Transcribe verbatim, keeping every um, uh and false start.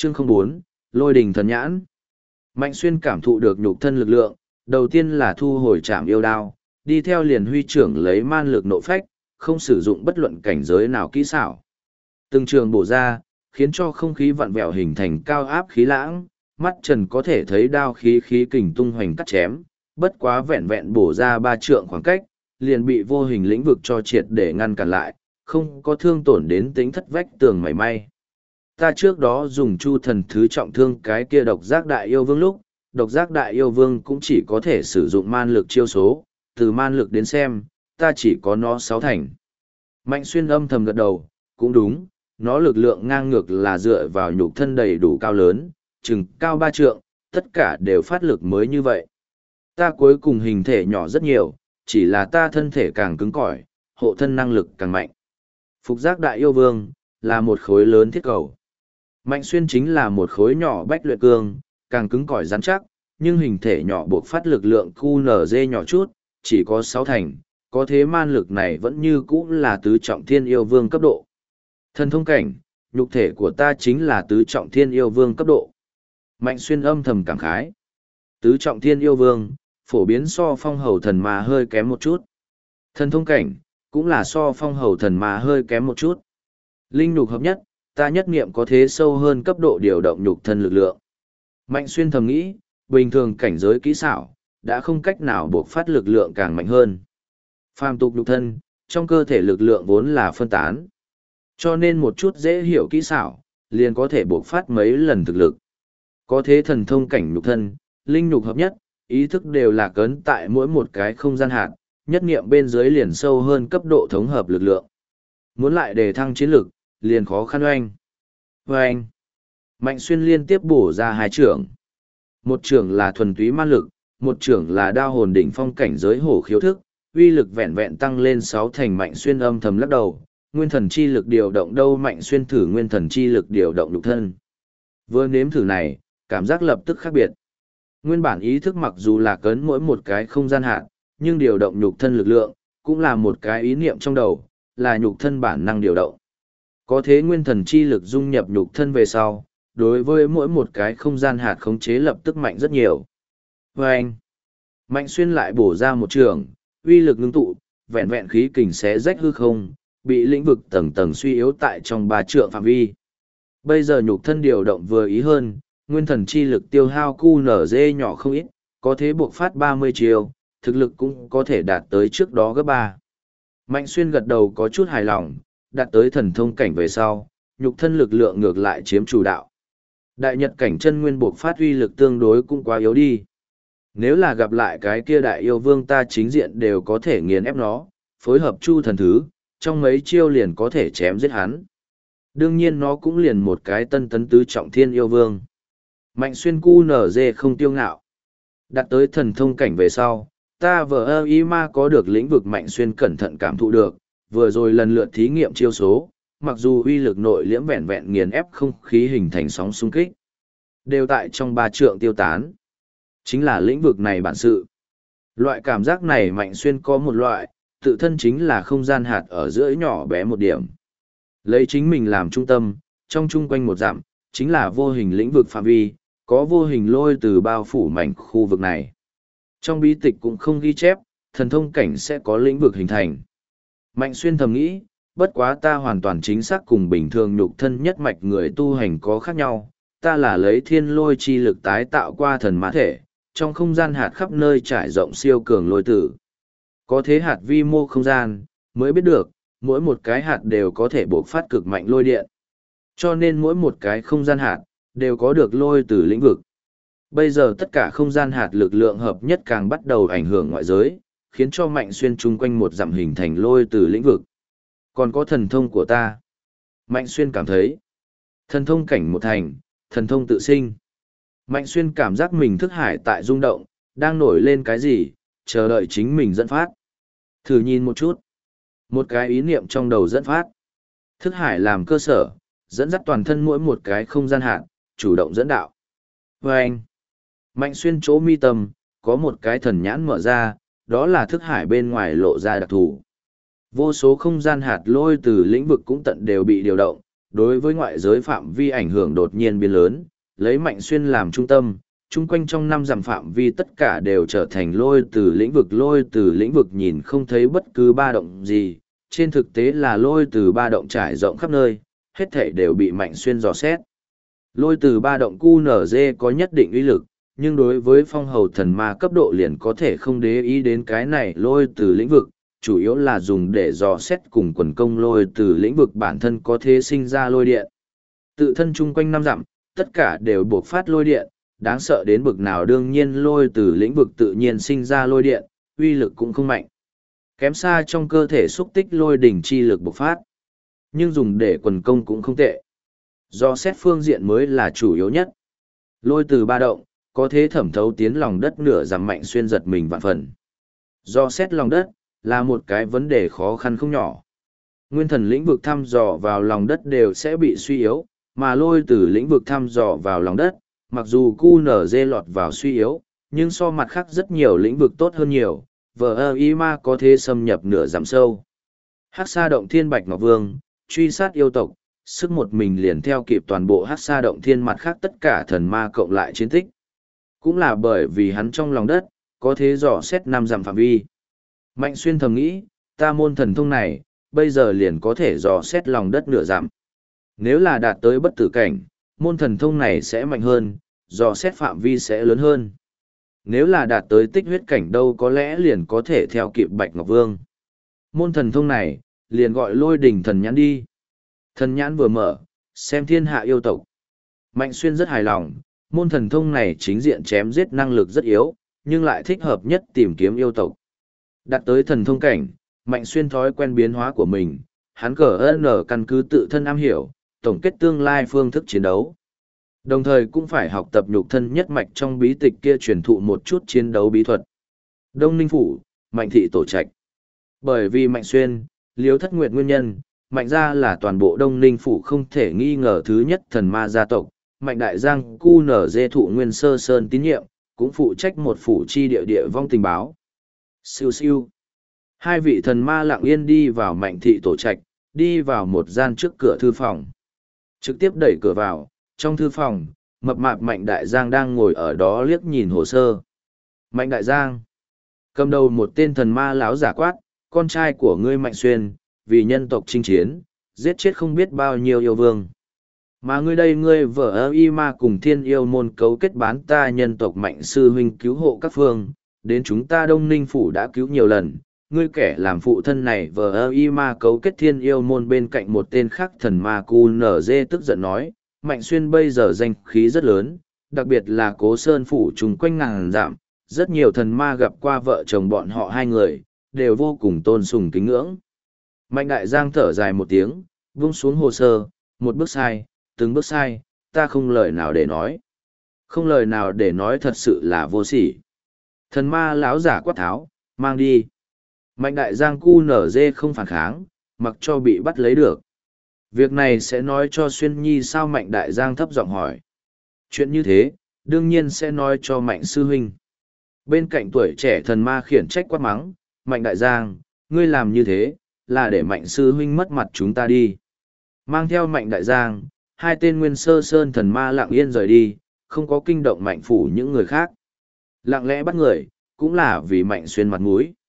Chương không bốn, Lôi đình thần nhãn. Mạnh Xuyên cảm thụ được nhục thân lực lượng, đầu tiên là thu hồi trảm yêu đao, đi theo liền huy trưởng lấy man lực nộ phách, không sử dụng bất luận cảnh giới nào kỹ xảo. Từng trường bổ ra, khiến cho không khí vặn vẹo hình thành cao áp khí lãng, mắt trần có thể thấy đao khí khí kình tung hoành cắt chém, bất quá vẹn vẹn bổ ra ba trượng khoảng cách, liền bị vô hình lĩnh vực cho triệt để ngăn cản lại, không có thương tổn đến tính thất vách tường mảy may. Ta trước đó dùng chu thần thứ trọng thương cái kia độc giác đại yêu vương lúc, độc giác đại yêu vương cũng chỉ có thể sử dụng man lực chiêu số, từ man lực đến xem, ta chỉ có nó sáu thành. Mạnh Xuyên âm thầm gật đầu, cũng đúng, nó lực lượng ngang ngược là dựa vào nhục thân đầy đủ cao lớn, chừng cao ba trượng, tất cả đều phát lực mới như vậy. Ta cuối cùng hình thể nhỏ rất nhiều, chỉ là ta thân thể càng cứng cỏi, hộ thân năng lực càng mạnh. Phục giác đại yêu vương, là một khối lớn thiết cầu. Mạnh Xuyên chính là một khối nhỏ bách luyện cương, càng cứng cỏi rắn chắc, nhưng hình thể nhỏ buộc phát lực lượng quy en giê nhỏ chút, chỉ có sáu thành, có thế man lực này vẫn như cũ là tứ trọng thiên yêu vương cấp độ. Thần thông cảnh, nhục thể của ta chính là tứ trọng thiên yêu vương cấp độ. Mạnh Xuyên âm thầm cảm khái. Tứ trọng thiên yêu vương, phổ biến so phong hầu thần ma hơi kém một chút. Thần thông cảnh, cũng là so phong hầu thần ma hơi kém một chút. Linh nhục hợp nhất, ta nhất niệm có thế sâu hơn cấp độ điều động nhục thân lực lượng. Mạnh Xuyên thầm nghĩ, bình thường cảnh giới kỹ xảo, đã không cách nào buộc phát lực lượng càng mạnh hơn. Phàm tục nhục thân, trong cơ thể lực lượng vốn là phân tán. Cho nên một chút dễ hiểu kỹ xảo, liền có thể buộc phát mấy lần thực lực. Có thế thần thông cảnh nhục thân, linh nhục hợp nhất, ý thức đều là cấn tại mỗi một cái không gian hạt, nhất niệm bên dưới liền sâu hơn cấp độ thống hợp lực lượng. Muốn lại đề thăng chiến lực, liền khó khăn oanh. Oanh. Mạnh Xuyên liên tiếp bổ ra hai trưởng. Một trưởng là thuần túy man lực, một trưởng là đao hồn đỉnh phong cảnh giới hổ khiếu thức, uy lực vẹn vẹn tăng lên sáu thành. Mạnh Xuyên âm thầm lắc đầu, nguyên thần chi lực điều động đâu. Mạnh Xuyên thử nguyên thần chi lực điều động nhục thân. Vừa nếm thử này, cảm giác lập tức khác biệt. Nguyên bản ý thức mặc dù là cấn mỗi một cái không gian hạn, nhưng điều động nhục thân lực lượng, cũng là một cái ý niệm trong đầu, là nhục thân bản năng điều động. Có thế nguyên thần chi lực dung nhập nhục thân về sau, đối với mỗi một cái không gian hạt khống chế lập tức mạnh rất nhiều. Và anh, Mạnh Xuyên lại bổ ra một trường, uy lực ngưng tụ, vẹn vẹn khí kình xé rách hư không, bị lĩnh vực tầng tầng suy yếu tại trong ba trượng phạm vi. Bây giờ nhục thân điều động vừa ý hơn, nguyên thần chi lực tiêu hao quy en giê nhỏ không ít, có thế buộc phát ba mươi chiều, thực lực cũng có thể đạt tới trước đó gấp ba. Mạnh Xuyên gật đầu có chút hài lòng, đạt tới thần thông cảnh về sau, nhục thân lực lượng ngược lại chiếm chủ đạo. Đại nhật cảnh chân nguyên buộc phát uy lực tương đối cũng quá yếu đi. Nếu là gặp lại cái kia đại yêu vương ta chính diện đều có thể nghiền ép nó, phối hợp chu thần thứ, trong mấy chiêu liền có thể chém giết hắn. Đương nhiên nó cũng liền một cái tân tấn tứ trọng thiên yêu vương. Mạnh Xuyên quy en giê không tiêu ngạo. Đạt tới thần thông cảnh về sau, ta vờ ơ y ma có được lĩnh vực. Mạnh Xuyên cẩn thận cảm thụ được, vừa rồi lần lượt thí nghiệm chiêu số, mặc dù uy lực nội liễm vẹn vẹn nghiền ép không khí hình thành sóng xung kích, đều tại trong ba trượng tiêu tán. Chính là lĩnh vực này bản sự. Loại cảm giác này Mạnh Xuyên có một loại, tự thân chính là không gian hạt ở giữa nhỏ bé một điểm. Lấy chính mình làm trung tâm, trong chung quanh một dặm, chính là vô hình lĩnh vực phạm vi, có vô hình lôi từ bao phủ mảnh khu vực này. Trong bí tịch cũng không ghi chép, thần thông cảnh sẽ có lĩnh vực hình thành. Mạnh Xuyên thầm nghĩ, bất quá ta hoàn toàn chính xác cùng bình thường nhục thân nhất mạch người tu hành có khác nhau, ta là lấy thiên lôi chi lực tái tạo qua thần mã thể, trong không gian hạt khắp nơi trải rộng siêu cường lôi tử. Có thế hạt vi mô không gian, mới biết được, mỗi một cái hạt đều có thể bộc phát cực mạnh lôi điện. Cho nên mỗi một cái không gian hạt, đều có được lôi từ lĩnh vực. Bây giờ tất cả không gian hạt lực lượng hợp nhất càng bắt đầu ảnh hưởng ngoại giới, khiến cho Mạnh Xuyên chung quanh một dặm hình thành lôi từ lĩnh vực. Còn có thần thông của ta. Mạnh Xuyên cảm thấy, thần thông cảnh một thành, thần thông tự sinh. Mạnh Xuyên cảm giác mình thức hải tại rung động, đang nổi lên cái gì, chờ đợi chính mình dẫn phát. Thử nhìn một chút. Một cái ý niệm trong đầu dẫn phát. Thức hải làm cơ sở, dẫn dắt toàn thân mỗi một cái không gian hạn, chủ động dẫn đạo. Và anh, Mạnh Xuyên chỗ mi tâm, có một cái thần nhãn mở ra, đó là thức hải bên ngoài lộ ra đặc thù. Vô số không gian hạt lôi từ lĩnh vực cũng tận đều bị điều động, đối với ngoại giới phạm vi ảnh hưởng đột nhiên biến lớn, lấy Mạnh Xuyên làm trung tâm, chung quanh trong năm dặm phạm vi tất cả đều trở thành lôi từ lĩnh vực lôi từ lĩnh vực nhìn không thấy bất cứ ba động gì, trên thực tế là lôi từ ba động trải rộng khắp nơi, hết thảy đều bị Mạnh Xuyên dò xét. Lôi từ ba động Q N Z có nhất định uy lực, nhưng đối với phong hầu thần ma cấp độ liền có thể không để ý đến cái này lôi từ lĩnh vực, chủ yếu là dùng để dò xét cùng quần công lôi từ lĩnh vực bản thân có thể sinh ra lôi điện. Tự thân chung quanh năm dặm, tất cả đều buộc phát lôi điện, đáng sợ đến bực nào đương nhiên lôi từ lĩnh vực tự nhiên sinh ra lôi điện, uy lực cũng không mạnh. Kém xa trong cơ thể xúc tích lôi đỉnh chi lực bộc phát. Nhưng dùng để quần công cũng không tệ. Do xét phương diện mới là chủ yếu nhất. Lôi từ ba động, có thế thẩm thấu tiến lòng đất nửa dặm Mạnh Xuyên giật mình vạn phần. Do xét lòng đất, là một cái vấn đề khó khăn không nhỏ. Nguyên thần lĩnh vực thăm dò vào lòng đất đều sẽ bị suy yếu, mà lôi từ lĩnh vực thăm dò vào lòng đất, mặc dù Q N Z lọt vào suy yếu, nhưng so mặt khác rất nhiều lĩnh vực tốt hơn nhiều, vờ ơ y ma có thể xâm nhập nửa giảm sâu. Hắc Sa Động Thiên Bạch Ngọc Vương, truy sát yêu tộc, sức một mình liền theo kịp toàn bộ Hắc Sa Động Thiên mặt khác tất cả thần ma cộng lại chiến tích. Cũng là bởi vì hắn trong lòng đất, có thế dò xét năm dặm phạm vi. Mạnh Xuyên thầm nghĩ, ta môn thần thông này, bây giờ liền có thể dò xét lòng đất nửa dặm. Nếu là đạt tới bất tử cảnh, môn thần thông này sẽ mạnh hơn, dò xét phạm vi sẽ lớn hơn. Nếu là đạt tới tích huyết cảnh đâu có lẽ liền có thể theo kịp Bạch Ngọc Vương. Môn thần thông này, liền gọi lôi đỉnh thần nhãn đi. Thần nhãn vừa mở, xem thiên hạ yêu tộc. Mạnh Xuyên rất hài lòng, môn thần thông này chính diện chém giết năng lực rất yếu, nhưng lại thích hợp nhất tìm kiếm yêu tộc. Đạt tới thần thông cảnh, Mạnh Xuyên thói quen biến hóa của mình, hắn cờ ơn ở căn cứ tự thân am hiểu, tổng kết tương lai phương thức chiến đấu. Đồng thời cũng phải học tập nhục thân nhất mạch trong bí tịch kia truyền thụ một chút chiến đấu bí thuật. Đông Ninh Phủ, Mạnh Thị Tổ Trạch. Bởi vì Mạnh Xuyên, Liếu Thất Nguyệt nguyên nhân, Mạnh gia là toàn bộ Đông Ninh Phủ không thể nghi ngờ thứ nhất thần ma gia tộc. Mạnh Đại Giang cu nở dê thụ nguyên sơ sơn tín nhiệm, cũng phụ trách một phủ chi địa địa vong tình báo. Siêu siêu. Hai vị thần ma lặng yên đi vào Mạnh Thị Tổ Trạch, đi vào một gian trước cửa thư phòng. Trực tiếp đẩy cửa vào, trong thư phòng, mập mạp Mạnh Đại Giang đang ngồi ở đó liếc nhìn hồ sơ. Mạnh Đại Giang. Cầm đầu một tên thần ma láo giả quát, con trai của ngươi Mạnh Xuyên, vì nhân tộc chinh chiến, giết chết không biết bao nhiêu yêu vương. Mà ngươi đây ngươi vợ ơ y ma cùng thiên yêu môn cấu kết bán ta nhân tộc Mạnh sư huynh cứu hộ các phương, đến chúng ta Đông Ninh Phủ đã cứu nhiều lần. Ngươi kẻ làm phụ thân này vờ ơ y ma cấu kết thiên yêu môn bên cạnh một tên khác thần ma cu nở dê tức giận nói, Mạnh Xuyên bây giờ danh khí rất lớn, đặc biệt là Cố Sơn Phủ chung quanh ngàn dặm, rất nhiều thần ma gặp qua vợ chồng bọn họ hai người, đều vô cùng tôn sùng kính ngưỡng. Mạnh Đại Giang thở dài một tiếng, vung xuống hồ sơ, một bước sai, từng bước sai, ta không lời nào để nói. Không lời nào để nói thật sự là vô sỉ. Thần ma láo giả quát tháo, mang đi. Mạnh Đại Giang cu nở dê không phản kháng, mặc cho bị bắt lấy được. Việc này sẽ nói cho Xuyên Nhi sao? Mạnh Đại Giang thấp giọng hỏi. Chuyện như thế, đương nhiên sẽ nói cho Mạnh sư huynh. Bên cạnh tuổi trẻ thần ma khiển trách quát mắng, Mạnh Đại Giang, ngươi làm như thế, là để Mạnh sư huynh mất mặt chúng ta đi. Mang theo Mạnh Đại Giang, hai tên nguyên sơ sơn thần ma lặng yên rời đi, không có kinh động Mạnh phủ những người khác. Lặng lẽ bắt người, cũng là vì Mạnh Xuyên mặt mũi.